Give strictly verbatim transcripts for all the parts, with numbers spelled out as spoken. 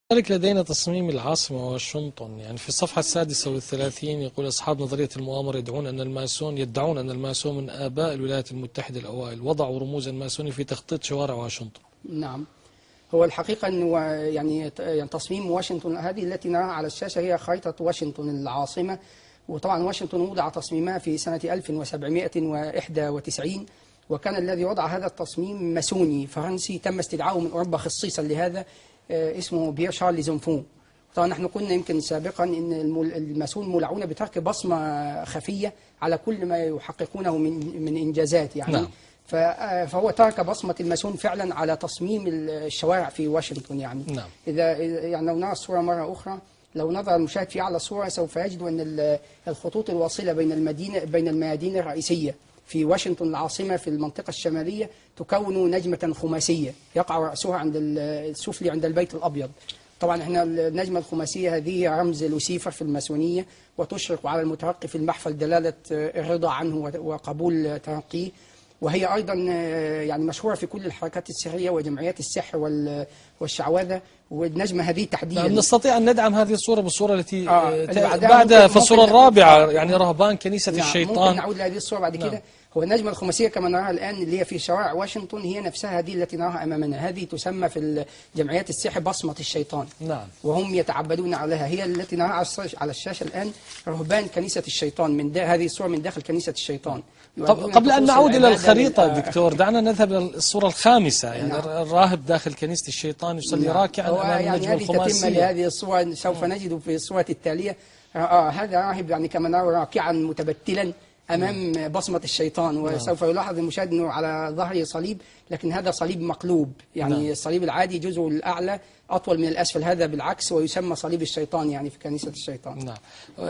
ذلك لدينا تصميم العاصمة واشنطن. يعني في الصفحة السادسة والثلاثين يقول أصحاب نظرية المؤامرة يدعون أن الماسون يدعون أن الماسون من آباء الولايات المتحدة الأوائل وضعوا رموز الماسونية في تخطيط شوارع واشنطن. نعم، هو الحقيقة أنه يعني تصميم واشنطن هذه التي نراها على الشاشة هي خريطة واشنطن العاصمة. وطبعا واشنطن وضع تصميمها في سنة ألف وسبعمائة وواحد وتسعين، وكان الذي وضع هذا التصميم ماسوني فرنسي تم استدعائه من أوروبا خصيصا لهذا، اسمه بيير شارل زونفون. طبعا نحن قلنا يمكن سابقا ان الماسون مولعون بترك بصمه خفيه على كل ما يحققونه من من انجازات يعني. نعم. فهو ترك بصمه الماسون فعلا على تصميم الشوارع في واشنطن يعني. نعم. اذا يعني لو نرى الصوره مره اخرى، لو نظر المشاهد في اعلى الصوره سوف يجد ان الخطوط الواصله بين المدينه بين الميادين الرئيسيه في واشنطن العاصمة في المنطقة الشمالية تكون نجمة خماسية يقع رأسها عند السفلي عند البيت الأبيض. طبعا احنا النجمة الخماسية هذه رمز لوسيفر في الماسونية، وتشرق على المترقي في المحفل دلالة الرضا عنه وقبول ترقيه، وهي أيضا يعني مشهورة في كل الحركات السرية وجمعيات السحر والشعوذة. والنجمة هذه تحديدا نستطيع أن ندعم هذه الصورة بالصورة التي آه بعدها في الصورة الرابعة، يعني رهبان كنيسة نعم الشيطان. ممكن نعود لهذه الصورة بعد نعم. كده هو النجمة الخماسية كما نراها الآن اللي هي في شوارع واشنطن هي نفسها هذه التي نراها أمامنا، هذه تسمى في جمعيات السحر بصمة الشيطان. نعم. وهم يتعبدون عليها، هي التي نراها على الشاشة الآن رهبان كنيسة الشيطان. من هذه الصورة من داخل كنيسة الشيطان. قبل أن نعود إلى الخريطة دكتور، دعنا نذهب إلى الصورة الخامسة. يعني نعم. الراهب داخل كنيسة الشيطان يصلي نعم. راكعا أمام يعني النجمة الخماسية. هذه لهذه الصورة سوف نجد في الصورة التالية آه هذا راهب يعني كما نرى راكعا متبتلا أمام بصمة الشيطان. وسوف يلاحظ المشاهد أنه على ظهره صليب، لكن هذا صليب مقلوب يعني. نعم. الصليب العادي جزءه الأعلى أطول من الأسفل، هذا بالعكس ويسمى صليب الشيطان يعني في كنيسة الشيطان. نعم.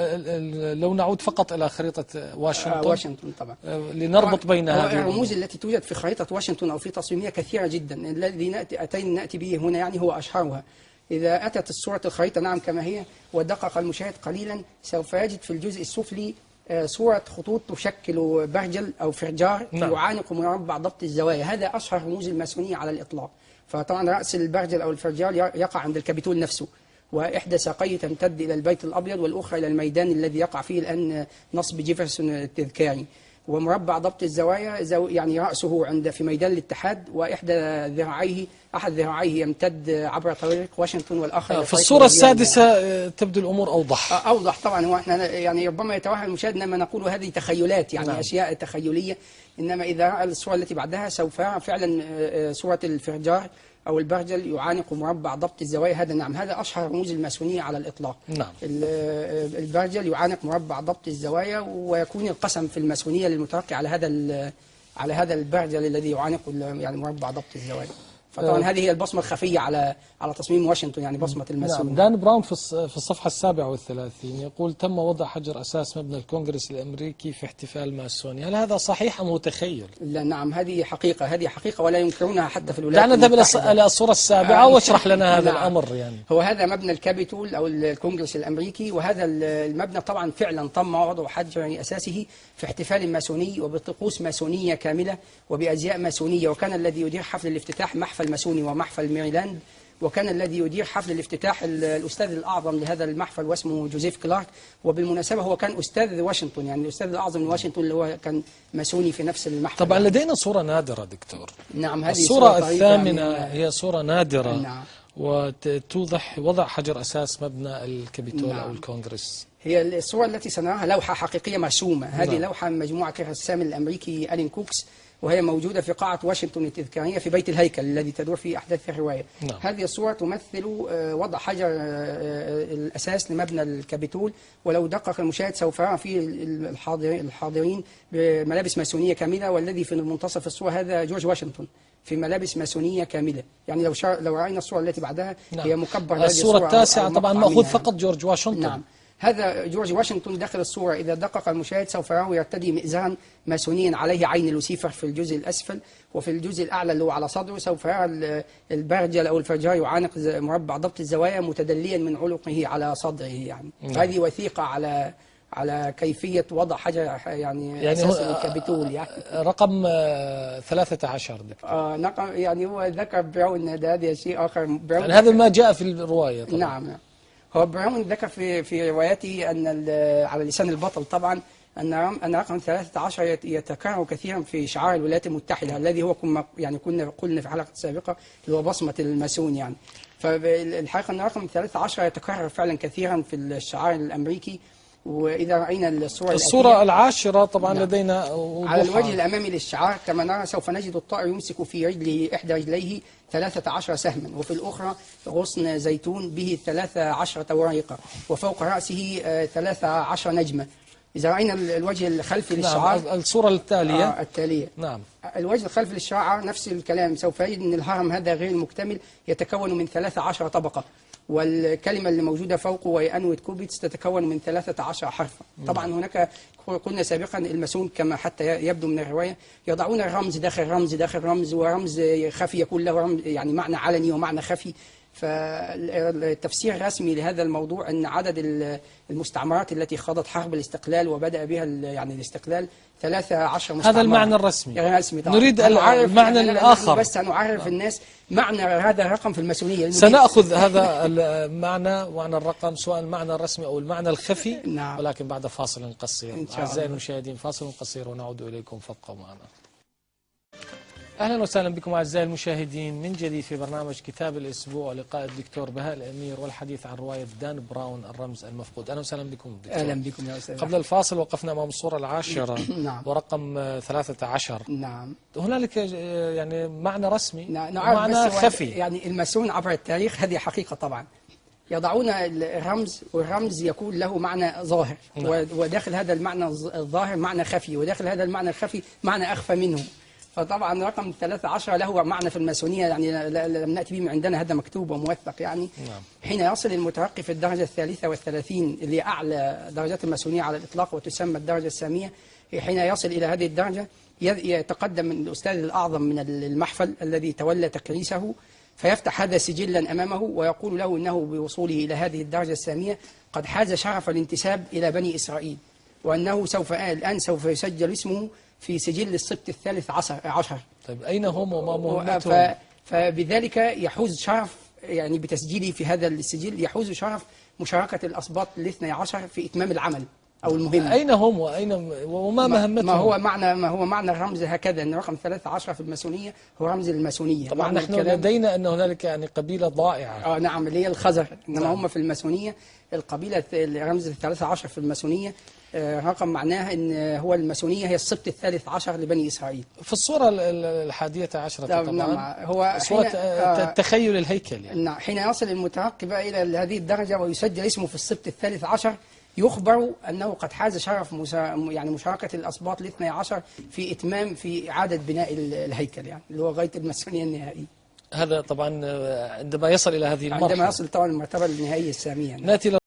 لو نعود فقط إلى خريطة واشنطن. آه واشنطن طبعا لنربط بين هذه الرموز التي توجد في خريطة واشنطن أو في تصميمية كثيرة جدا. الذي نأتي أتينا نأتي به هنا يعني هو أشهرها. إذا أتت الصورة الخريطة نعم كما هي ودقق المشاهد قليلا سوف يجد في الجزء السفلي صورة خطوط تشكل برجل أو فرجار نعم. يعانق مربع ضبط الزوايا. هذا أشهر رموز الماسونية على الإطلاق. فطبعا رأس البرجل أو الفرجار يقع عند الكابيتول نفسه، وإحدى ساقيه تمتد إلى البيت الأبيض والأخرى إلى الميدان الذي يقع فيه الآن نصب جيفرسون التذكاري. ومربع ضبط الزوايا يعني رأسه عند في ميدان الاتحاد، وإحدى ذراعيه أحد ذراعيه يمتد عبر طريق واشنطن والآخر في الصورة السادسة تبدو الأمور أوضح. أوضح طبعا. هو احنا يعني ربما يتوهم المشاهد لما نقول هذه تخيلات يعني نعم. أشياء تخيلية، إنما إذا رأى الصورة التي بعدها سوف يرى فعلا صورة الفرجار أو البرجل يعانق مربع ضبط الزوايا. هذا نعم هذا أشهر رموز الماسونية على الإطلاق. نعم. البرجل يعانق مربع ضبط الزوايا، ويكون القسم في الماسونية للمترقي على هذا على هذا البرجل الذي يعانق يعني مربع ضبط الزوايا. فطبعا هذه هي البصمة الخفية على على تصميم واشنطن يعني بصمة الماسون. نعم. دان براون في في الصفحة السابعة والثلاثين يقول تم وضع حجر أساس مبنى الكونغرس الأمريكي في احتفال ماسوني. هل هذا صحيح أم متخيل؟ لا نعم هذه حقيقة، هذه حقيقة ولا ينكرونها حتى في الولايات المتحدة. دعنا نذهب إلى الصورة السابعة آه واشرح لنا هذا نعم. الأمر يعني. هو هذا مبنى الكابيتول أو الكونغرس الأمريكي، وهذا المبنى طبعا فعلا تم وضع حجر أساسه في احتفال ماسوني وبطقوس ماسونية كاملة وبأزياء ماسونية. وكان الذي يدير حفل الافتتاح محفل ماسوني ومحفل ميريلاند، وكان الذي يدير حفل الافتتاح الأستاذ الأعظم لهذا المحفل واسمه جوزيف كلارك. وبالمناسبة هو كان أستاذ واشنطن يعني الأستاذ الأعظم لواشنطن اللي هو كان ماسوني في نفس المحفل. طبعا لدينا صورة نادرة دكتور. نعم هذه الصورة الثامنة هي صورة نادرة. نعم. وتوضح وضع حجر أساس مبنى الكابيتول نعم. أو الكونغرس. هي الصورة التي سنراها لوحة حقيقية مرسومة. هذه نعم. لوحة من مجموعة الرسام الأمريكي ألين كوكس، وهي موجودة في قاعة واشنطن التذكارية في بيت الهيكل الذي تدور فيه أحداث الرواية. نعم. هذه الصورة تمثل وضع حجر الأساس لمبنى الكابيتول، ولو دقق المشاهد سوف يرى فيه الحاضرين بملابس ماسونية كاملة، والذي في منتصف الصورة هذا جورج واشنطن في ملابس ماسونية كاملة. يعني لو لو رأينا الصورة التي بعدها نعم. هي مكبر. الصورة التاسعة طبعا مأخوذ فقط جورج واشنطن. نعم هذا جورج واشنطن داخل الصورة. إذا دقق المشاهد سوف يراه يرتدي مئزرا ماسونيا عليه عين لوسيفر في الجزء الأسفل، وفي الجزء الأعلى اللي هو على صدره سوف يرى البرجل أو الفرجار يعانق مربع ضبط الزوايا متدليا من عنقه على صدره يعني. نعم. فهذه وثيقة على على كيفية وضع حجر يعني, يعني أساس هو- الكابيتول يعني. رقم آه، ثلاثة عشر دكتور. آه نقم يعني هو ذكر براون، ده هذا شيء آخر. براون يعني هذا ما جاء في الرواية طبعا. نعم نعم. هو براون ذكر في في روايته أن ال- على لسان البطل طبعا أن رم- أن رقم ثلاثة عشر يت- يتكرر كثيرا في شعار الولايات المتحدة، الذي هو كما يعني كنا قلنا في حلقة سابقة اللي هو بصمة الماسون يعني. فالحقيقة أن رقم ثلاثة عشر يتكرر فعلا كثيرا في الشعار الأمريكي. وإذا رأينا الصورة الصورة الآتية العاشرة طبعا نعم. لدينا على وضوحها. الوجه الأمامي للشعار كما نرى سوف نجد الطائر يمسك في رجله إحدى رجليه ثلاثة عشر سهما، وفي الأخرى غصن زيتون به ثلاثة عشرة ورقة، وفوق رأسه آه، ثلاثة عشر نجمة. إذا رأينا ال- الوجه الخلفي للشعار نعم الصورة التالية. آه التالية، نعم. الوجه الخلفي للشعار نفس الكلام، سوف يجد أن الهرم هذا غير مكتمل يتكون من ثلاثة عشر طبقة، والكلمة اللي موجودة فوقه وهي أنويت كوبيتس تتكون من ثلاثة عشر حرفا. طبعا هناك قلنا سابقا الماسون كما حتى يبدو من الرواية يضعون الرمز داخل رمز داخل رمز، ورمز خفي يكون له رمز يعني معنى علني ومعنى خفي. فالتفسير الرسمي لهذا الموضوع أن عدد المستعمرات التي خاضت حرب الاستقلال وبدأ بها يعني الاستقلال ثلاثة عشر مستعمرة. هذا المعنى الرسمي. الرسمي طبعا. نريد هنعرف- المعنى نحن الآخر. بس سنعرف الناس معنى هذا الرقم في الماسونية. سنأخذ هذا المعنى، معنى الرقم، سواء المعنى الرسمي أو المعنى الخفي، نعم. ولكن بعد فاصل قصير. إن شاء الله. أعزائي المشاهدين فاصل قصير ونعود إليكم، فابقوا معنا. أهلا وسهلا بكم أعزائي المشاهدين من جديد في برنامج كتاب الأسبوع، لقاء الدكتور بهاء الأمير والحديث عن رواية دان براون الرمز المفقود. أهلا وسهلا بكم دكتور. أهلا بكم يا أستاذ. قبل الفاصل وقفنا أمام الصورة العاشرة نعم. ورقم ثلاثة عشر. نعم. هنالك يعني معنى رسمي نعم. نعرف ومعنى بس هو خفي. يعني الماسون عبر التاريخ هذه حقيقة طبعا يضعون الرمز، والرمز يكون له معنى ظاهر، نعم. وداخل هذا المعنى الظاهر معنى خفي، وداخل هذا المعنى الخفي معنى أخفى منه. فطبعا رقم ثلاثة عشر له معنى في الماسونية يعني لم نأتي به من عندنا، هذا مكتوب وموثق يعني. نعم. حين يصل المترقي في الدرجة الثالثة والثلاثين اللي أعلى درجات الماسونية على الإطلاق وتسمى الدرجة السامية، حين يصل إلى هذه الدرجة يتقدم من الأستاذ الأعظم من المحفل الذي تولى تكريسه، فيفتح هذا سجلا أمامه ويقول له إنه بوصوله إلى هذه الدرجة السامية قد حاز شرف الانتساب إلى بني إسرائيل، وأنه سوف الآن سوف يسجل اسمه في سجل السبط الثالث عشر, عشر. طيب أين هم وما ف- مهمتهم؟ فبذلك يحوز شرف يعني بتسجيله في هذا السجل، يحوز شرف مشاركة الأسباط الاثني عشر في إتمام العمل أو المهمة. أين هم وأين وما ما- مهمتهم؟ ما هو معنى ما هو معنى الرمز هكذا، ان رقم ثلاثة عشر في الماسونيه هو رمز الماسونيه. طبعا معنى نحن الكلام- لدينا أن هنالك يعني قبيلة ضائعة. اه نعم اللي هي الخزر، انما نعم. هم في الماسونيه القبيله الرمز الثلاثة عشر في الماسونيه آه، رقم معناها ان هو الماسونيه هي السبط الثالث عشر لبني اسرائيل. في الصورة ال- ال- الحادية عشرة نعم، طبعا هو صورة حين- آه، آه، تخيل الهيكل يعني. نعم، حين يصل المترقي بقى إلى هذه الدرجة ويسجل اسمه في السبط الثالث عشر يخبر أنه قد حاز شرف مسا يعني مشاركة الأسباط الاثني عشر في إتمام في إعادة بناء ال- الهيكل يعني اللي هو غاية الماسونية النهائية. هذا طبعا آه، عندما يصل إلى هذه المرحلة. عندما يصل طبعا المرتبة النهائية السامية يعني. نأتي